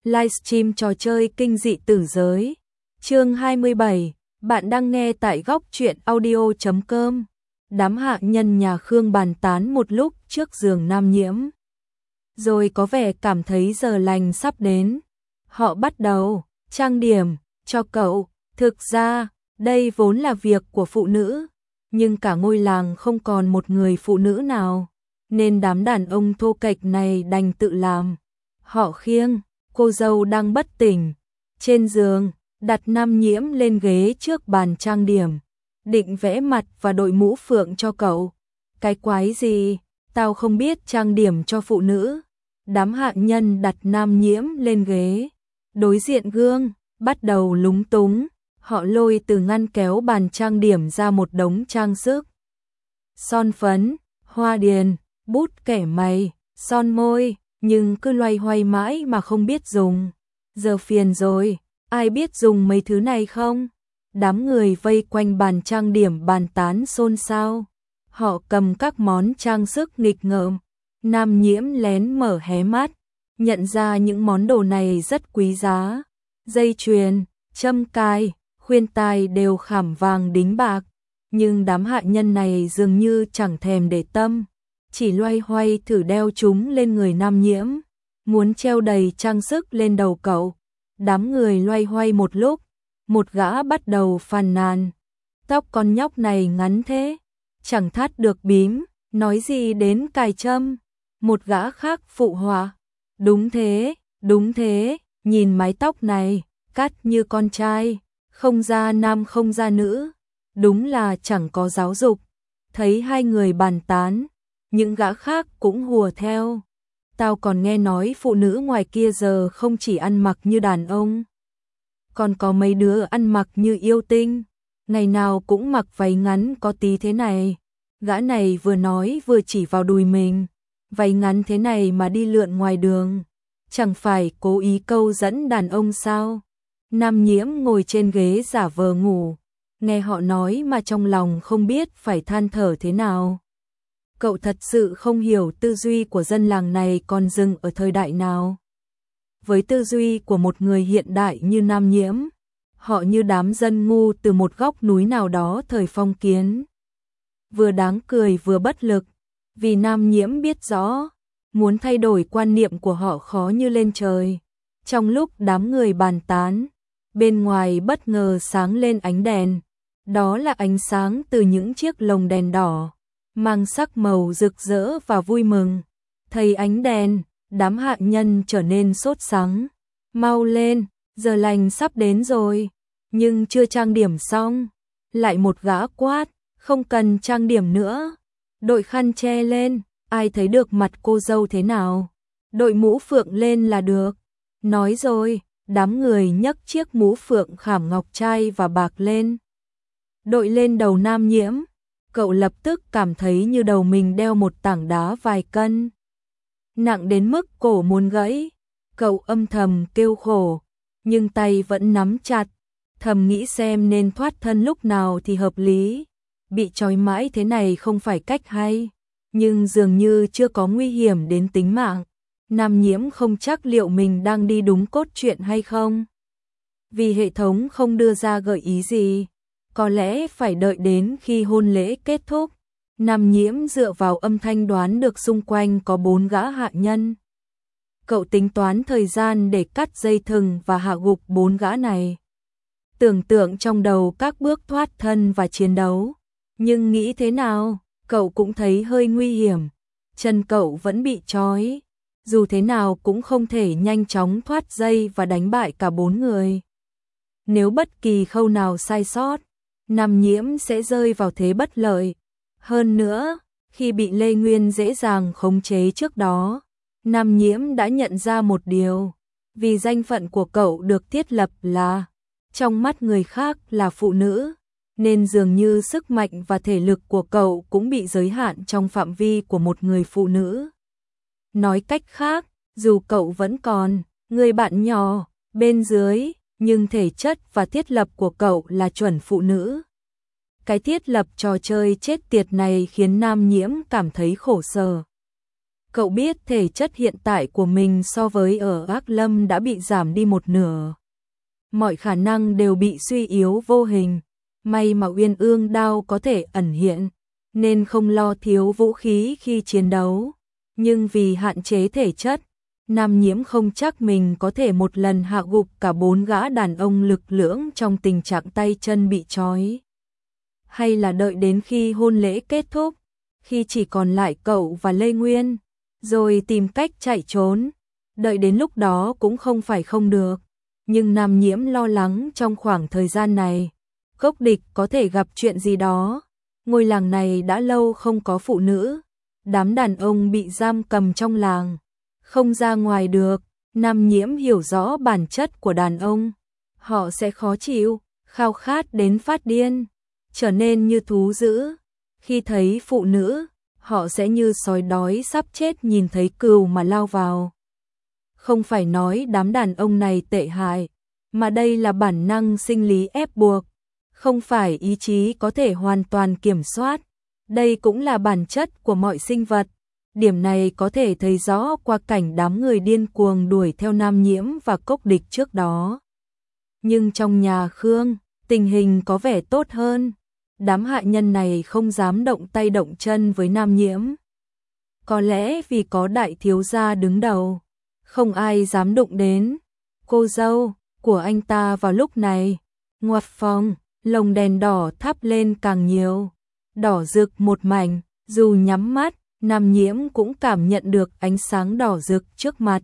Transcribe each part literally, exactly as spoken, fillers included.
Livestream trò chơi kinh dị tử giới. Chương hai mươi bảy, bạn đang nghe tại góc truyện audio chấm com. Đám hạ nhân nhà Khương bàn tán một lúc trước giường Nam Nhiễm. Rồi có vẻ cảm thấy giờ lành sắp đến. Họ bắt đầu trang điểm cho cậu. Thực ra, đây vốn là việc của phụ nữ, nhưng cả ngôi làng không còn một người phụ nữ nào, nên đám đàn ông thô kệch này đành tự làm. Họ khiêng cô dâu đang bất tỉnh trên giường, đặt Nam Nhiễm lên ghế trước bàn trang điểm, định vẽ mặt và đội mũ phượng cho cậu. Cái quái gì, tao không biết trang điểm cho phụ nữ. Đám hạ nhân đặt Nam Nhiễm lên ghế, đối diện gương, bắt đầu lúng túng. Họ lôi từ ngăn kéo bàn trang điểm ra một đống trang sức. Son phấn, hoa điền, bút kẻ mày, son môi, nhưng cứ loay hoay mãi mà không biết dùng. Giờ phiền rồi, ai biết dùng mấy thứ này không? Đám người vây quanh bàn trang điểm bàn tán xôn xao. Họ cầm các món trang sức nghịch ngợm. Nam Nhiễm lén mở hé mắt, nhận ra những món đồ này rất quý giá. Dây chuyền, châm cài, khuyên tai đều khảm vàng đính bạc, nhưng đám hạ nhân này dường như chẳng thèm để tâm, chỉ loay hoay thử đeo chúng lên người Nam Nhiễm, muốn treo đầy trang sức lên đầu cậu. Đám người loay hoay một lúc, một gã bắt đầu phàn nàn, tóc con nhóc này ngắn thế, chẳng thắt được bím, nói gì đến cài châm. Một gã khác phụ họa, đúng thế, đúng thế, nhìn mái tóc này, cắt như con trai, không ra nam không ra nữ, đúng là chẳng có giáo dục. Thấy hai người bàn tán, những gã khác cũng hùa theo. Tao còn nghe nói phụ nữ ngoài kia giờ không chỉ ăn mặc như đàn ông, còn có mấy đứa ăn mặc như yêu tinh, ngày nào cũng mặc váy ngắn có tí thế này. Gã này vừa nói vừa chỉ vào đùi mình, váy ngắn thế này mà đi lượn ngoài đường, chẳng phải cố ý câu dẫn đàn ông sao? Nam Nhiễm ngồi trên ghế giả vờ ngủ, nghe họ nói mà trong lòng không biết phải than thở thế nào. Cậu thật sự không hiểu tư duy của dân làng này còn dừng ở thời đại nào. Với tư duy của một người hiện đại như Nam Nhiễm, họ như đám dân ngu từ một góc núi nào đó thời phong kiến. Vừa đáng cười vừa bất lực, vì Nam Nhiễm biết rõ, muốn thay đổi quan niệm của họ khó như lên trời. Trong lúc đám người bàn tán, bên ngoài bất ngờ sáng lên ánh đèn. Đó là ánh sáng từ những chiếc lồng đèn đỏ, mang sắc màu rực rỡ và vui mừng. Thấy ánh đèn, đám hạ nhân trở nên sốt sắng. Mau lên, giờ lành sắp đến rồi. Nhưng chưa trang điểm xong, lại một gã quát, không cần trang điểm nữa. Đội khăn che lên, ai thấy được mặt cô dâu thế nào? Đội mũ phượng lên là được. Nói rồi, đám người nhấc chiếc mũ phượng khảm ngọc trai và bạc lên, đội lên đầu Nam Nhiễm. Cậu lập tức cảm thấy như đầu mình đeo một tảng đá vài cân, nặng đến mức cổ muốn gãy. Cậu âm thầm kêu khổ, nhưng tay vẫn nắm chặt, thầm nghĩ xem nên thoát thân lúc nào thì hợp lý. Bị trói mãi thế này không phải cách hay, nhưng dường như chưa có nguy hiểm đến tính mạng. Nam Nhiễm không chắc liệu mình đang đi đúng cốt truyện hay không, vì hệ thống không đưa ra gợi ý gì. Có lẽ phải đợi đến khi hôn lễ kết thúc. Nam Nhiễm dựa vào âm thanh đoán được xung quanh có bốn gã hạ nhân. Cậu tính toán thời gian để cắt dây thừng và hạ gục bốn gã này. Tưởng tượng trong đầu các bước thoát thân và chiến đấu. Nhưng nghĩ thế nào, cậu cũng thấy hơi nguy hiểm. Chân cậu vẫn bị trói. Dù thế nào cũng không thể nhanh chóng thoát dây và đánh bại cả bốn người. Nếu bất kỳ khâu nào sai sót, Nam Nhiễm sẽ rơi vào thế bất lợi. Hơn nữa, khi bị Lê Nguyên dễ dàng khống chế trước đó, Nam Nhiễm đã nhận ra một điều. Vì danh phận của cậu được thiết lập là, trong mắt người khác là phụ nữ, nên dường như sức mạnh và thể lực của cậu cũng bị giới hạn trong phạm vi của một người phụ nữ. Nói cách khác, dù cậu vẫn còn người bạn nhỏ bên dưới, nhưng thể chất và thiết lập của cậu là chuẩn phụ nữ. Cái thiết lập trò chơi chết tiệt này khiến Nam Nhiễm cảm thấy khổ sở. Cậu biết thể chất hiện tại của mình so với ở Ác Lâm đã bị giảm đi một nửa. Mọi khả năng đều bị suy yếu vô hình. May mà Uyên Ương đao có thể ẩn hiện, nên không lo thiếu vũ khí khi chiến đấu. Nhưng vì hạn chế thể chất, Nam Nhiễm không chắc mình có thể một lần hạ gục cả bốn gã đàn ông lực lưỡng trong tình trạng tay chân bị trói. Hay là đợi đến khi hôn lễ kết thúc, khi chỉ còn lại cậu và Lê Nguyên, rồi tìm cách chạy trốn. Đợi đến lúc đó cũng không phải không được. Nhưng Nam Nhiễm lo lắng trong khoảng thời gian này, Cốc Địch có thể gặp chuyện gì đó. Ngôi làng này đã lâu không có phụ nữ. Đám đàn ông bị giam cầm trong làng, không ra ngoài được. Nam Nhiễm hiểu rõ bản chất của đàn ông. Họ sẽ khó chịu, khao khát đến phát điên, trở nên như thú dữ. Khi thấy phụ nữ, họ sẽ như sói đói sắp chết nhìn thấy cừu mà lao vào. Không phải nói đám đàn ông này tệ hại, mà đây là bản năng sinh lý ép buộc, không phải ý chí có thể hoàn toàn kiểm soát. Đây cũng là bản chất của mọi sinh vật. Điểm này có thể thấy rõ qua cảnh đám người điên cuồng đuổi theo Nam Nhiễm và Cốc Địch trước đó. Nhưng trong nhà Khương, tình hình có vẻ tốt hơn. Đám hạ nhân này không dám động tay động chân với Nam Nhiễm. Có lẽ vì có đại thiếu gia đứng đầu, không ai dám đụng đến. Cô dâu của anh ta vào lúc này, ngoặt phòng, lồng đèn đỏ thắp lên càng nhiều, đỏ rực một mảnh, dù nhắm mắt, Nam Nhiễm cũng cảm nhận được ánh sáng đỏ rực trước mặt.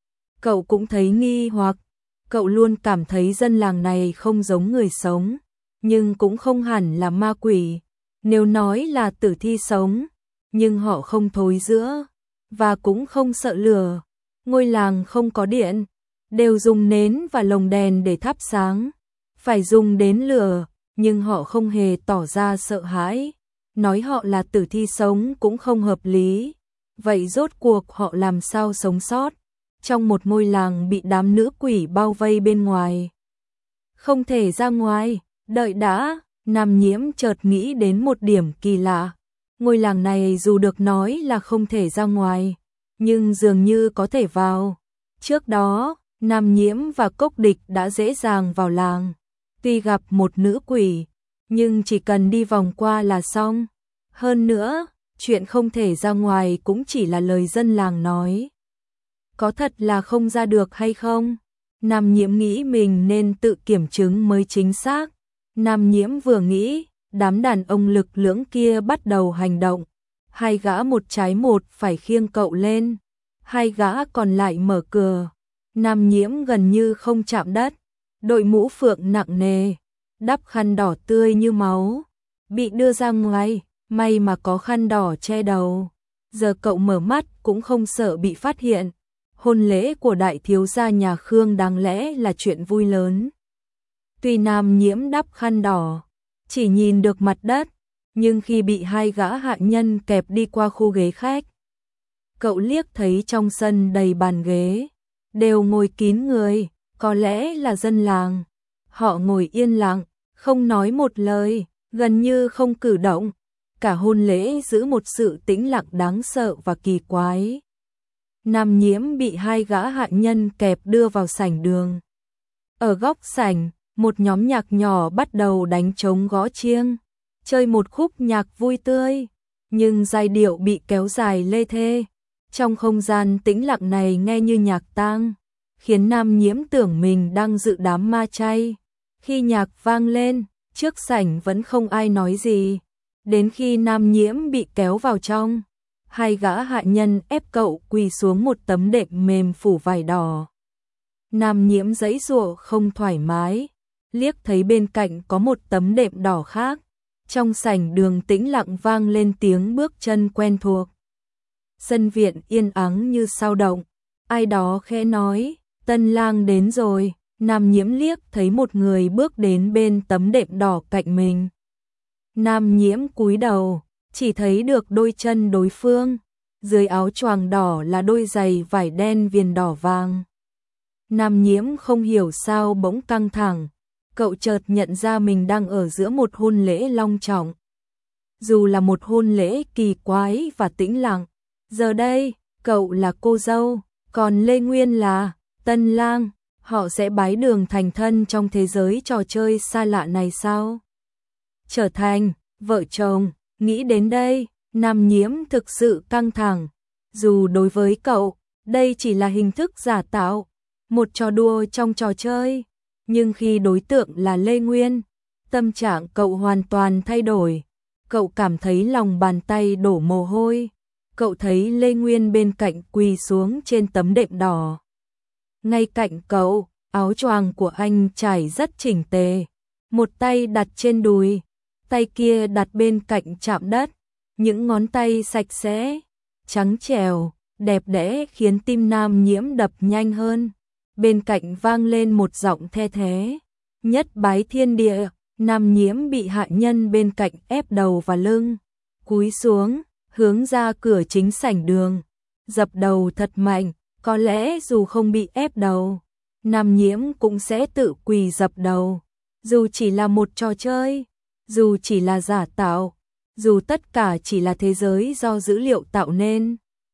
Cậu cũng thấy nghi hoặc, cậu luôn cảm thấy dân làng này không giống người sống, nhưng cũng không hẳn là ma quỷ. Nếu nói là tử thi sống, nhưng họ không thối rữa, và cũng không sợ lửa. Ngôi làng không có điện, đều dùng nến và lồng đèn để thắp sáng. Phải dùng đến lửa, nhưng họ không hề tỏ ra sợ hãi. Nói họ là tử thi sống cũng không hợp lý. Vậy rốt cuộc họ làm sao sống sót trong một ngôi làng bị đám nữ quỷ bao vây bên ngoài? Không thể ra ngoài. Đợi đã, Nam Nhiễm chợt nghĩ đến một điểm kỳ lạ. Ngôi làng này dù được nói là không thể ra ngoài, nhưng dường như có thể vào. Trước đó, Nam Nhiễm và Cốc Địch đã dễ dàng vào làng. Tuy gặp một nữ quỷ, nhưng chỉ cần đi vòng qua là xong. Hơn nữa, chuyện không thể ra ngoài cũng chỉ là lời dân làng nói. Có thật là không ra được hay không? Nam Nhiễm nghĩ mình nên tự kiểm chứng mới chính xác. Nam Nhiễm vừa nghĩ, đám đàn ông lực lưỡng kia bắt đầu hành động. Hai gã một trái một phải khiêng cậu lên. Hai gã còn lại mở cửa. Nam Nhiễm gần như không chạm đất. Đội mũ phượng nặng nề, đắp khăn đỏ tươi như máu, bị đưa ra ngoài. May mà có khăn đỏ che đầu. Giờ cậu mở mắt cũng không sợ bị phát hiện. Hôn lễ của đại thiếu gia nhà Khương đáng lẽ là chuyện vui lớn. Tuy Nam Nhiễm đắp khăn đỏ, chỉ nhìn được mặt đất, nhưng khi bị hai gã hạ nhân kẹp đi qua khu ghế khách, cậu liếc thấy trong sân đầy bàn ghế, đều ngồi kín người, có lẽ là dân làng. Họ ngồi yên lặng, không nói một lời, gần như không cử động. Cả hôn lễ giữ một sự tĩnh lặng đáng sợ và kỳ quái. Nam Nhiễm bị hai gã hạ nhân kẹp đưa vào sảnh đường. Ở góc sảnh, một nhóm nhạc nhỏ bắt đầu đánh trống gõ chiêng, chơi một khúc nhạc vui tươi, nhưng giai điệu bị kéo dài lê thê. Trong không gian tĩnh lặng này nghe như nhạc tang, khiến Nam Nhiễm tưởng mình đang dự đám ma chay. Khi nhạc vang lên, trước sảnh vẫn không ai nói gì. Đến khi Nam Nhiễm bị kéo vào trong, hai gã hạ nhân ép cậu quỳ xuống một tấm đệm mềm phủ vải đỏ. Nam Nhiễm giãy giụa không thoải mái, liếc thấy bên cạnh có một tấm đệm đỏ khác. Trong sảnh đường tĩnh lặng vang lên tiếng bước chân quen thuộc. Sân viện yên ắng như sao động, ai đó khẽ nói, tân lang đến rồi. Nam Nhiễm liếc thấy một người bước đến bên tấm đệm đỏ cạnh mình. Nam Nhiễm cúi đầu, chỉ thấy được đôi chân đối phương, dưới áo choàng đỏ là đôi giày vải đen viền đỏ vàng. Nam Nhiễm không hiểu sao bỗng căng thẳng, cậu chợt nhận ra mình đang ở giữa một hôn lễ long trọng. Dù là một hôn lễ kỳ quái và tĩnh lặng, giờ đây, cậu là cô dâu, còn Lê Nguyên là tân lang, họ sẽ bái đường thành thân trong thế giới trò chơi xa lạ này sao? Trở thành vợ chồng, nghĩ đến đây, Nam Nhiễm thực sự căng thẳng. Dù đối với cậu, đây chỉ là hình thức giả tạo, một trò đùa trong trò chơi, nhưng khi đối tượng là Lê Nguyên, tâm trạng cậu hoàn toàn thay đổi. Cậu cảm thấy lòng bàn tay đổ mồ hôi. Cậu thấy Lê Nguyên bên cạnh quỳ xuống trên tấm đệm đỏ. Ngay cạnh cậu, áo choàng của anh trải rất chỉnh tề, một tay đặt trên đùi, tay kia đặt bên cạnh chạm đất, những ngón tay sạch sẽ, trắng trẻo, đẹp đẽ khiến tim Nam Nhiễm đập nhanh hơn. Bên cạnh vang lên một giọng the thế, nhất bái thiên địa. Nam Nhiễm bị hạ nhân bên cạnh ép đầu và lưng, cúi xuống, hướng ra cửa chính sảnh đường, dập đầu thật mạnh. Có lẽ dù không bị ép đầu, Nam Nhiễm cũng sẽ tự quỳ dập đầu. Dù chỉ là một trò chơi, dù chỉ là giả tạo, dù tất cả chỉ là thế giới do dữ liệu tạo nên.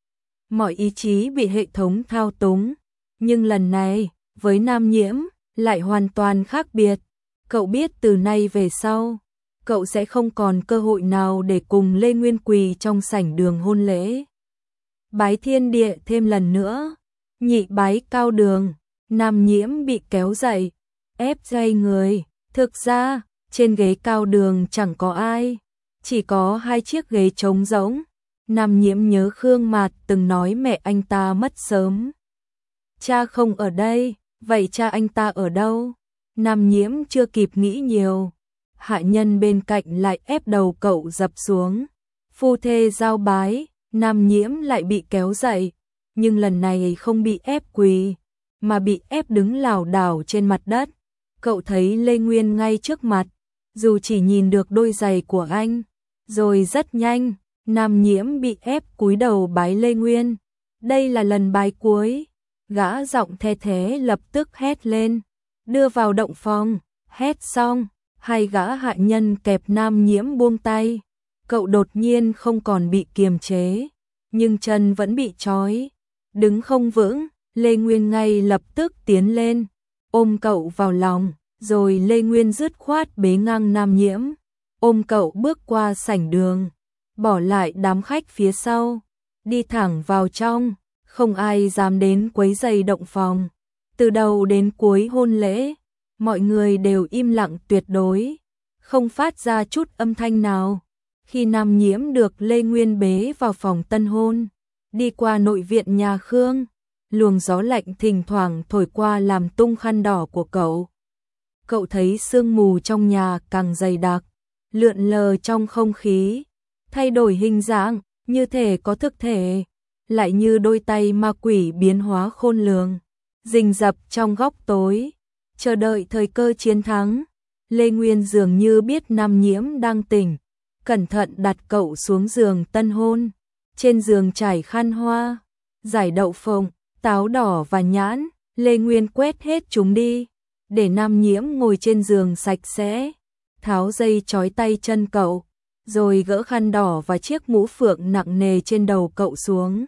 Mọi ý chí bị hệ thống thao túng, nhưng lần này, với Nam Nhiễm, lại hoàn toàn khác biệt. Cậu biết từ nay về sau, cậu sẽ không còn cơ hội nào để cùng Lê Nguyên quỳ trong sảnh đường hôn lễ. Bái thiên địa thêm lần nữa, nhị bái cao đường, Nam Nhiễm bị kéo dậy, ép dây người. Thực ra, trên ghế cao đường chẳng có ai, chỉ có hai chiếc ghế trống rỗng. Nam Nhiễm nhớ Khương Mạt từng nói mẹ anh ta mất sớm. Cha không ở đây, vậy cha anh ta ở đâu? Nam Nhiễm chưa kịp nghĩ nhiều, hạ nhân bên cạnh lại ép đầu cậu dập xuống. Phu thê giao bái, Nam Nhiễm lại bị kéo dậy, nhưng lần này không bị ép quỳ, mà bị ép đứng lảo đảo trên mặt đất. Cậu thấy Lê Nguyên ngay trước mặt, dù chỉ nhìn được đôi giày của anh, rồi rất nhanh, Nam Nhiễm bị ép cúi đầu bái Lê Nguyên. Đây là lần bái cuối, gã giọng the thế lập tức hét lên, đưa vào động phòng. Hét xong, hai gã hạ nhân kẹp Nam Nhiễm buông tay. Cậu đột nhiên không còn bị kiềm chế, nhưng chân vẫn bị trói, đứng không vững. Lê Nguyên ngay lập tức tiến lên, ôm cậu vào lòng, rồi Lê Nguyên dứt khoát bế ngang Nam Nhiễm, ôm cậu bước qua sảnh đường, bỏ lại đám khách phía sau, đi thẳng vào trong. Không ai dám đến quấy rầy động phòng. Từ đầu đến cuối hôn lễ, mọi người đều im lặng tuyệt đối, không phát ra chút âm thanh nào. Khi Nam Nhiễm được Lê Nguyên bế vào phòng tân hôn, đi qua nội viện nhà Khương, luồng gió lạnh thỉnh thoảng thổi qua làm tung khăn đỏ của cậu. Cậu thấy sương mù trong nhà càng dày đặc, lượn lờ trong không khí, thay đổi hình dạng, như thể có thực thể, lại như đôi tay ma quỷ biến hóa khôn lường, rình rập trong góc tối, chờ đợi thời cơ chiến thắng. Lê Nguyên dường như biết Nam Nhiễm đang tỉnh, cẩn thận đặt cậu xuống giường tân hôn. Trên giường trải khăn hoa, giải đậu phộng, táo đỏ và nhãn. Lê Nguyên quét hết chúng đi, để Nam Nhiễm ngồi trên giường sạch sẽ, tháo dây trói tay chân cậu, rồi gỡ khăn đỏ và chiếc mũ phượng nặng nề trên đầu cậu xuống.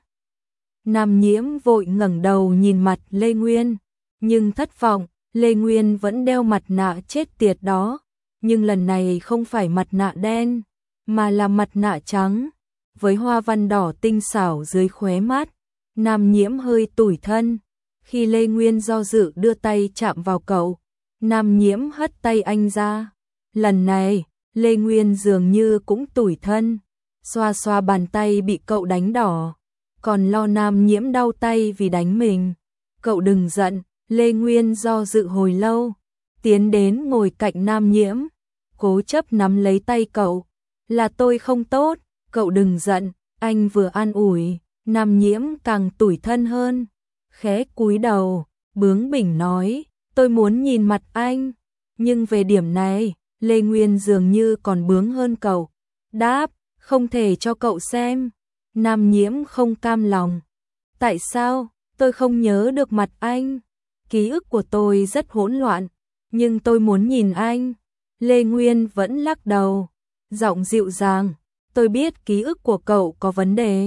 Nam Nhiễm vội ngẩng đầu nhìn mặt Lê Nguyên, nhưng thất vọng. Lê Nguyên vẫn đeo mặt nạ chết tiệt đó, nhưng lần này không phải mặt nạ đen, mà là mặt nạ trắng, với hoa văn đỏ tinh xảo dưới khóe mắt. Nam Nhiễm hơi tủi thân. Khi Lê Nguyên do dự đưa tay chạm vào cậu, Nam Nhiễm hất tay anh ra. Lần này, Lê Nguyên dường như cũng tủi thân, xoa xoa bàn tay bị cậu đánh đỏ, còn lo Nam Nhiễm đau tay vì đánh mình. Cậu đừng giận. Lê Nguyên do dự hồi lâu, tiến đến ngồi cạnh Nam Nhiễm, cố chấp nắm lấy tay cậu. Là tôi không tốt, cậu đừng giận. Anh vừa an ủi, Nam Nhiễm càng tủi thân hơn, khẽ cúi đầu, bướng bỉnh nói, tôi muốn nhìn mặt anh. Nhưng về điểm này, Lê Nguyên dường như còn bướng hơn cậu. Đáp, không thể cho cậu xem. Nam Nhiễm không cam lòng. Tại sao, tôi không nhớ được mặt anh? Ký ức của tôi rất hỗn loạn, nhưng tôi muốn nhìn anh. Lê Nguyên vẫn lắc đầu, giọng dịu dàng, tôi biết ký ức của cậu có vấn đề,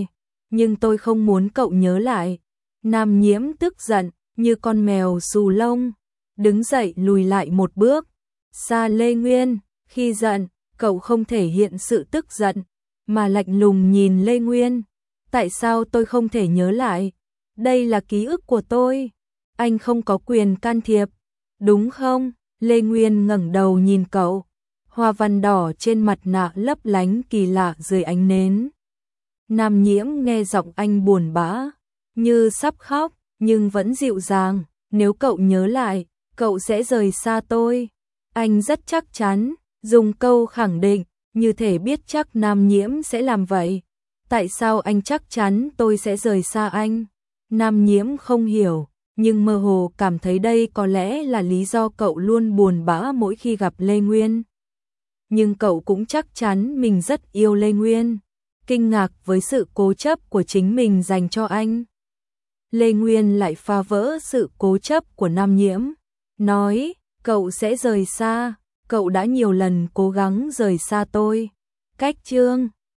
nhưng tôi không muốn cậu nhớ lại. Nam Nhiễm tức giận, như con mèo xù lông, đứng dậy lùi lại một bước. Xa Lê Nguyên, khi giận, cậu không thể hiện sự tức giận, mà lạnh lùng nhìn Lê Nguyên. Tại sao tôi không thể nhớ lại? Đây là ký ức của tôi. Anh không có quyền can thiệp, đúng không? Lê Nguyên ngẩng đầu nhìn cậu. Hoa văn đỏ trên mặt nạ lấp lánh kỳ lạ dưới ánh nến. Nam Nhiễm nghe giọng anh buồn bã, như sắp khóc, nhưng vẫn dịu dàng. Nếu cậu nhớ lại, cậu sẽ rời xa tôi. Anh rất chắc chắn, dùng câu khẳng định, như thể biết chắc Nam Nhiễm sẽ làm vậy. Tại sao anh chắc chắn tôi sẽ rời xa anh? Nam Nhiễm không hiểu, nhưng mơ hồ cảm thấy đây có lẽ là lý do cậu luôn buồn bã mỗi khi gặp Lê Nguyên. Nhưng cậu cũng chắc chắn mình rất yêu Lê Nguyên, kinh ngạc với sự cố chấp của chính mình dành cho anh. Lê Nguyên lại phá vỡ sự cố chấp của Nam Nhiễm, nói, cậu sẽ rời xa, cậu đã nhiều lần cố gắng rời xa tôi. Cách chương